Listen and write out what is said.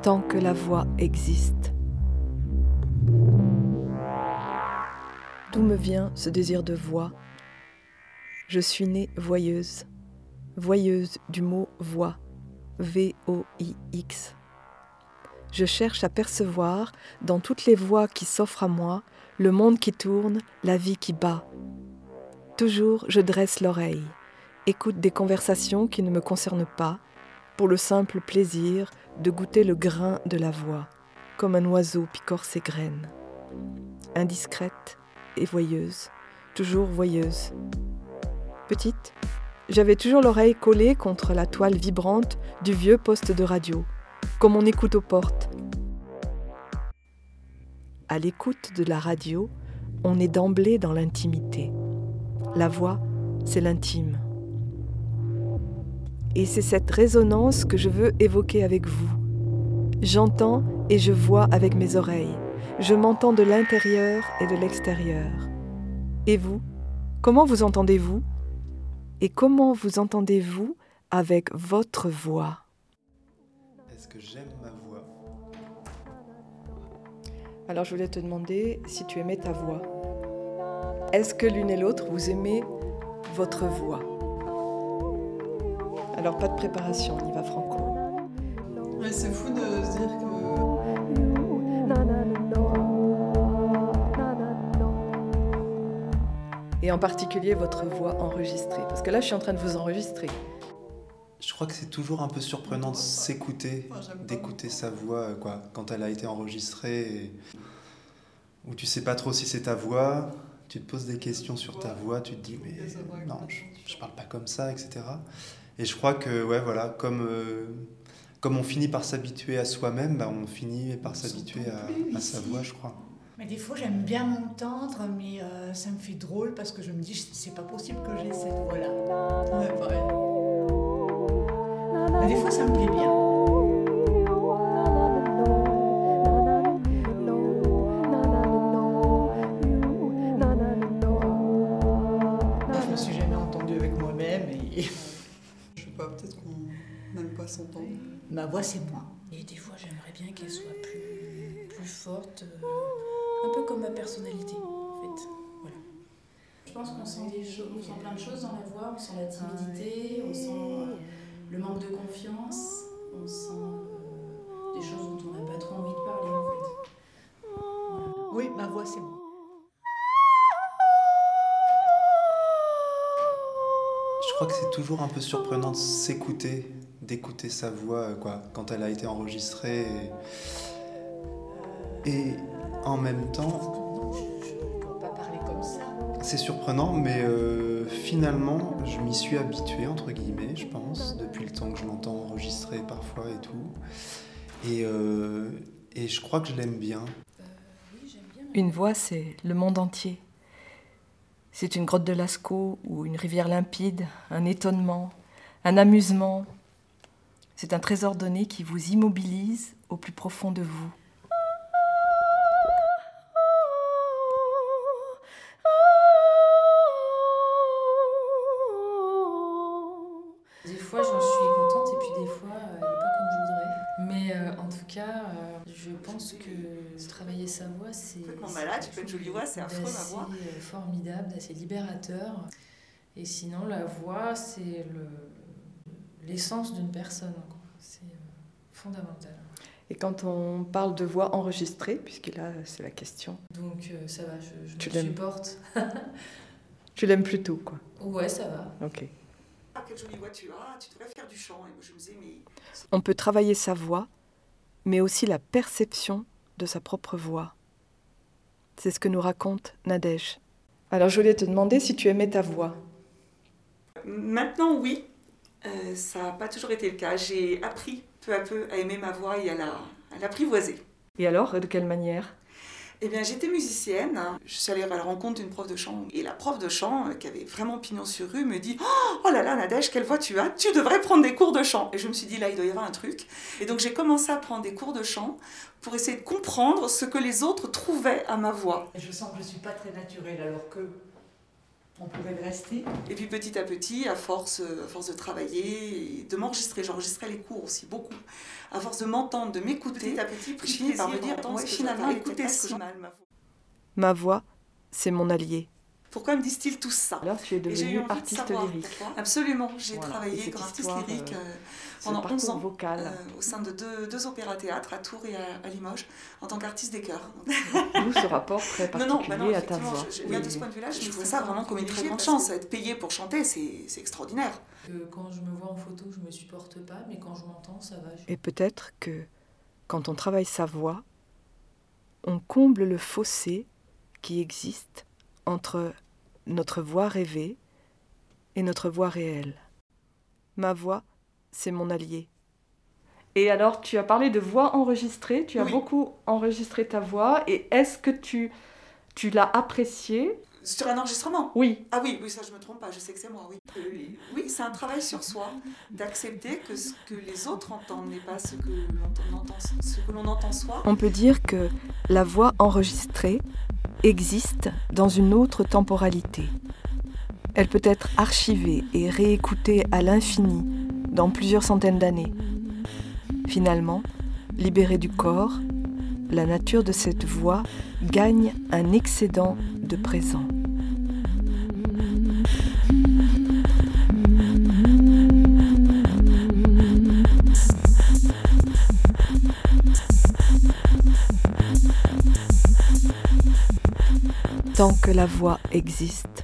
tant que la voix existe. D'où me vient ce désir de voix ? Je suis née voyeuse, voyeuse du mot voix, V-O-I-X. Je cherche à percevoir, dans toutes les voix qui s'offrent à moi, le monde qui tourne, la vie qui bat. Toujours je dresse l'oreille, écoute des conversations qui ne me concernent pas, pour le simple plaisir de goûter le grain de la voix, comme un oiseau picore ses graines. Indiscrète et voyeuse, toujours voyeuse. Petite, j'avais toujours l'oreille collée contre la toile vibrante du vieux poste de radio, comme on écoute aux portes. À l'écoute de la radio, on est d'emblée dans l'intimité. La voix, c'est l'intime. Et c'est cette résonance que je veux évoquer avec vous. J'entends et je vois avec mes oreilles. Je m'entends de l'intérieur et de l'extérieur. Et vous, comment vous entendez-vous ? Et comment vous entendez-vous avec votre voix ? Est-ce que j'aime ma voix ? Alors je voulais te demander si tu aimais ta voix. Est-ce que l'une et l'autre, vous aimez votre voix ? Alors pas de préparation, on y va franco. Mais c'est fou de se dire que... Et en particulier votre voix enregistrée. Parce que là, je suis en train de vous enregistrer. Je crois que c'est toujours un peu surprenant de s'écouter, d'écouter sa voix quand elle a été enregistrée, où tu sais pas trop si c'est ta voix, tu te poses des questions sur ta voix, tu te dis mais non, je parle pas comme ça, etc. Et je crois que comme on finit par s'habituer à soi-même, on finit par s'habituer à sa voix, je crois. Mais des fois, j'aime bien m'entendre, mais ça me fait drôle parce que je me dis, c'est pas possible que j'ai cette voix-là. Ouais, pareil. Mais des fois, ça me plaît bien. Je me suis jamais entendue avec moi-même et... Je sais pas, peut-être qu'on n'aime pas s'entendre. Ma voix, c'est moi. Et des fois, j'aimerais bien qu'elle soit plus forte, un peu comme ma personnalité, en fait. Voilà. Je pense qu'on sent des choses, on sent plein de choses dans la voix, on sent la timidité, on sent le manque de confiance, on sent des choses dont on n'a pas trop envie de parler, en fait. Voilà. Oui, ma voix, c'est moi. Je crois que c'est toujours un peu surprenant de s'écouter, d'écouter sa voix quand elle a été enregistrée. Et en même temps, Je ne peux pas parler comme ça. c'est surprenant, mais finalement, je m'y suis habitué, entre guillemets, je pense, depuis le temps que je l'entends enregistrer parfois et tout. Et je crois que je l'aime bien. Oui, j'aime bien. Une voix, c'est le monde entier. C'est une grotte de Lascaux ou une rivière limpide, un étonnement, un amusement. C'est un trésor donné qui vous immobilise au plus profond de vous. Des fois, j'en suis contente et puis des fois, elle n'est pas comme je voudrais. Mais en tout cas, je pense que travailler sa voix, c'est Complètement malade, tu fais une jolie voix, c'est affreux ma voix. d'assez formidable, d'assez libérateur. Et sinon, la voix, c'est l'essence d'une personne, quoi. C'est fondamental. Et quand on parle de voix enregistrée, puisque là, c'est la question, Donc ça va, je Tu me l'aimes. supporte. tu l'aimes plutôt, quoi. Ouais, ça va. Ok. Ah, quelle jolie voix tu as, tu devrais faire du chant. Et moi je me disais, mais On peut travailler sa voix, mais aussi la perception de sa propre voix. C'est ce que nous raconte Nadège. Alors, je voulais te demander si tu aimais ta voix. maintenant oui, ça n'a pas toujours été le cas. J'ai appris peu à peu à aimer ma voix et à l'apprivoiser. Et alors, de quelle manière ? Eh bien, j'étais musicienne, je suis allée à la rencontre d'une prof de chant. Et la prof de chant, qui avait vraiment pignon sur rue, me dit « Oh là là, Nadège, quelle voix tu as, tu devrais prendre des cours de chant !» Et je me suis dit, là, il doit y avoir un truc. Et donc, j'ai commencé à prendre des cours de chant pour essayer de comprendre ce que les autres trouvaient à ma voix. Et je sens que je ne suis pas très naturelle, alors que On pourrait le rester. Et puis petit à petit, à force de travailler et de m'enregistrer, j'enregistrais les cours aussi beaucoup, à force de m'entendre, de m'écouter, petit à petit, je finis par me dire, ouais, finalement, écoutez, c'est mal ma voix. Ma voix, c'est mon allié. Pourquoi me disent-ils tout ça? Alors tu es Et j'ai eu devenue envie de artiste savoir lyrique. pourquoi. Absolument, j'ai Voilà. Et travaillé cette comme artiste histoire, lyrique ce pendant 11 ans vocal. au sein de deux opéras-théâtres à Tours et à Limoges en tant qu'artiste des chœurs. D'où ce rapport très particulier à ta voix. Là, de ce point de vue-là, je vois ça vraiment comme une très grande chance. Être payé pour chanter, c'est extraordinaire. Quand je me vois en photo, je me supporte pas, mais quand je m'entends, ça va. Et peut-être que, quand on travaille sa voix, on comble le fossé qui existe entre notre voix rêvée et notre voix réelle. Ma voix, c'est mon allié. Et alors, tu as parlé de voix enregistrée, tu as beaucoup enregistré ta voix, et est-ce que tu l'as appréciée? Sur un enregistrement? Oui. Ah oui, ça je me trompe pas, je sais que c'est moi, oui. Oui, c'est un travail sur soi, d'accepter que ce que les autres entendent n'est pas ce que l'on entend soi. On peut dire que la voix enregistrée existe dans une autre temporalité. Elle peut être archivée et réécoutée à l'infini dans plusieurs centaines d'années. Finalement, libérée du corps, la nature de cette voix gagne un excédent de présent. Tant que la voix existe,